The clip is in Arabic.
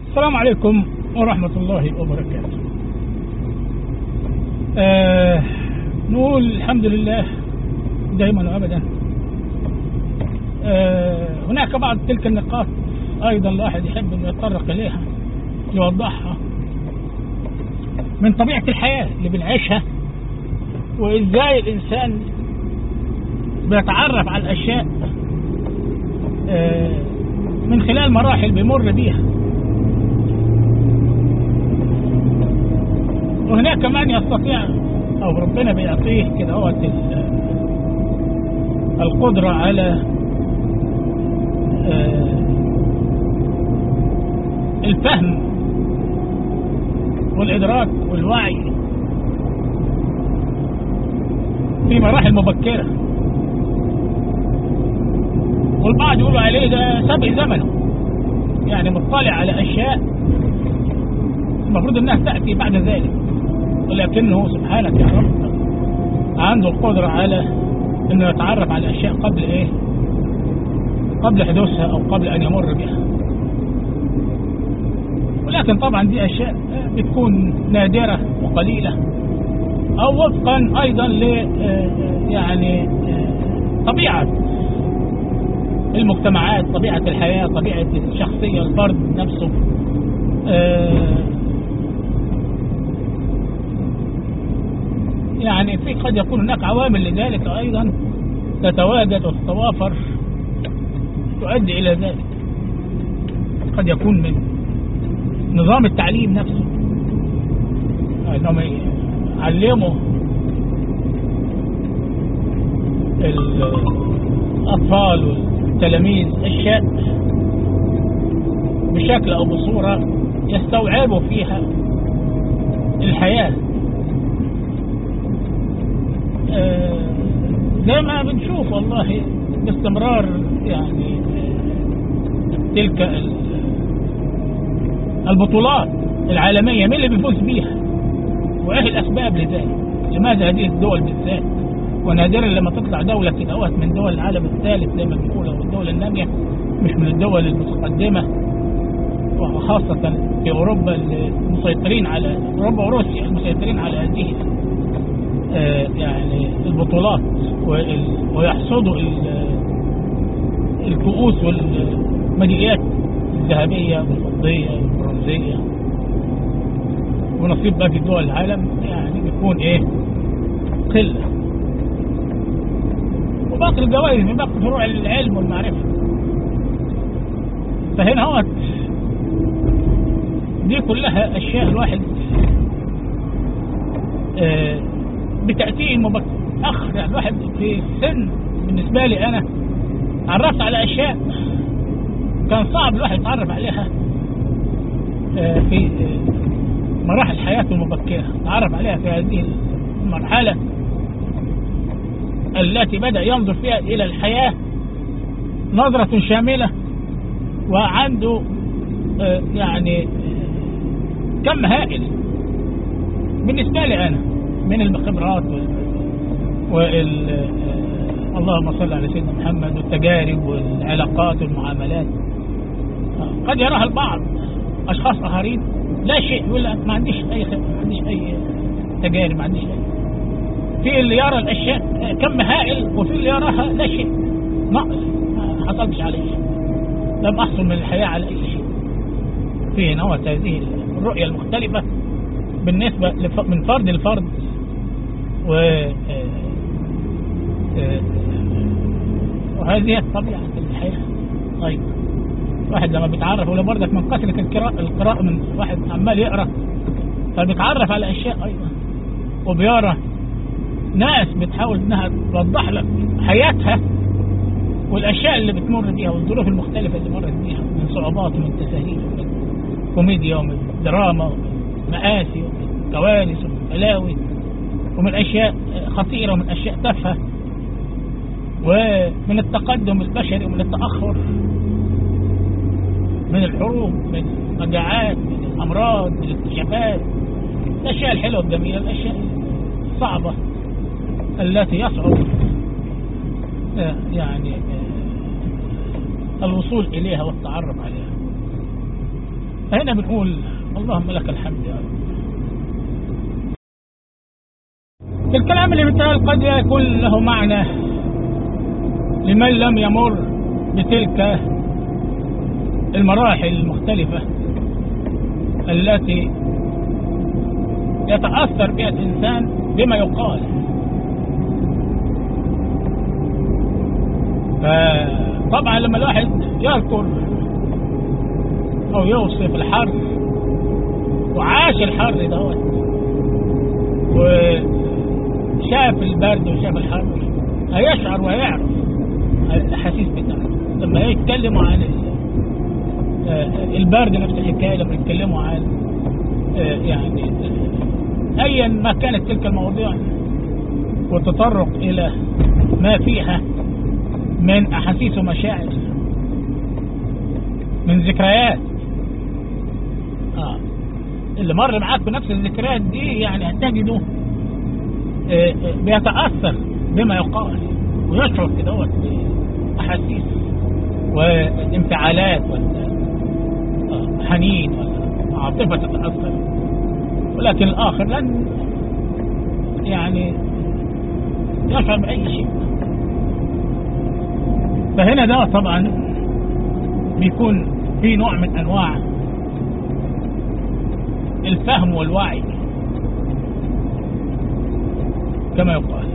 السلام عليكم ورحمة الله وبركاته. نقول الحمد لله دائما وأبدا. هناك بعض تلك النقاط أيضا الواحد يحب أن يتطرق إليها، يوضحها من طبيعة الحياة اللي بنعيشها، وإزاي الإنسان بيتعرف على الأشياء من خلال مراحل بيمر بيها. وهناك كمان يستطيع أو ربنا بيعطيه كده هو القدرة على الفهم والإدراك والوعي في مراحل مبكرة، والبعض يقولوا عليه ده سابق زمنه، يعني مطلع على أشياء المفروض أنها تأتي بعد ذلك، ولكنه سبحانك يا رب عنده القدرة على أنه يتعرف على أشياء قبل حدوثها أو قبل أن يمر بها. ولكن طبعا دي أشياء بتكون نادرة وقليلة، أو وفقا أيضا ل يعني طبيعة المجتمعات، طبيعة الحياة، طبيعة الشخصية، الفرد نفسه. يعني في قد يكون هناك عوامل لذلك أيضا تتواجد وتتوافر تؤدي إلى ذلك. قد يكون من نظام التعليم نفسه، أنهم يعلموا الأطفال والتلاميذ أشياء بشكل أو بصورة يستوعبوا فيها الحياة، زي ما بنشوف والله باستمرار. يعني تلك البطولات العالمية مين اللي بيفوز بيها، وإيه الأسباب لذلك؟ لماذا هذه الدول بالذات؟ ونادرا لما تطلع دولة كده من دول العالم الثالث زي ما بيقولوا، والدول النامية مش من الدول المتقدمة، وخاصة في أوروبا المسيطرين على أوروبا وروسيا المسيطرين على هذه يعني البطولات، ويحصدوا الكؤوس والميداليات الذهبية والفضية والبرونزية، ونصيب باقي دول العالم يعني بيكون قلة، وباقي الجوائز من باقي فروع العلم والمعرفة. فهنا هو دي كلها أشياء الواحد بتأتيه متأخر. الواحد في سن بالنسبة لي أنا عرفت على أشياء كان صعب الواحد يتعرف عليها في مراحل حياته المبكرة، تعرف عليها في هذه المرحلة التي بدأ ينظر فيها إلى الحياة نظرة شاملة، وعنده يعني كم هائل بالنسبة لي أنا من الخبرات اللهم صل على سيدنا محمد، والتجارب والعلاقات والمعاملات. قد يراها البعض أشخاص آخرين لا شيء، يقول لك ما عنديش أي خبرة، ما عنديش أي تجارب، ما عنديش أي. في اللي يرى الأشياء كم هائل، وفي اللي يراها لا شيء، نقص، ما حصلش عليه شيء، لم أحصل من الحياة على أي شيء. في نوع هذه الرؤية المختلفة بالنسبة من فرد لفرد، وهذه طبيعة الحياة. طيب واحد لما بيتعرف، ولا برضك من كثرة القراءة من واحد عمال يقرأ، فبيتعرف على أشياء أيضا، وبيرى ناس بتحاول انها توضح لك حياتها والأشياء اللي بتمر بيها والظروف المختلفة اللي مرت بيها من صعوبات ومن تساهيل ومن كوميديا ومن دراما ومن مآسي ومن كوارث ومن بلاوي ومن أشياء خطيرة ومن أشياء تافهة، ومن التقدم البشري ومن التأخر، من الحروب، من المجاعات، من الأمراض، من الاكتشافات، الأشياء الحلوة الجميلة، الأشياء الصعبة التي يصعب يعني الوصول إليها والتعرف عليها. فهنا بنقول اللهم لك الحمد يا رب. الكلام اللي بيتقال قد يكون له معنى لمن لم يمر بتلك المراحل المختلفة التي يتأثر بها الإنسان بما يقال. فطبعا لما الواحد يذكر أو يوصف الحر وعاش الحر دوت وشاف البرد وشاف الحر هيشعر ويعرف الأحاسيس بتاعته. لما يتكلموا عن البرد نفس الحكاية، لما يتكلموا عن يعني أيا ما كانت تلك المواضيع والتطرق إلى ما فيها من أحاسيس ومشاعر، من ذكريات اللي مر معاك بنفس الذكريات دي، يعني هتجده بيتأثر بما يقال ويشعر كده بأحاسيس وانفعالات وحنين وعاطفة تتأثر، ولكن الآخر لن يعني يشعر بأي شيء. فهنا ده طبعا بيكون في نوع من أنواع الفهم والوعي كما يقال.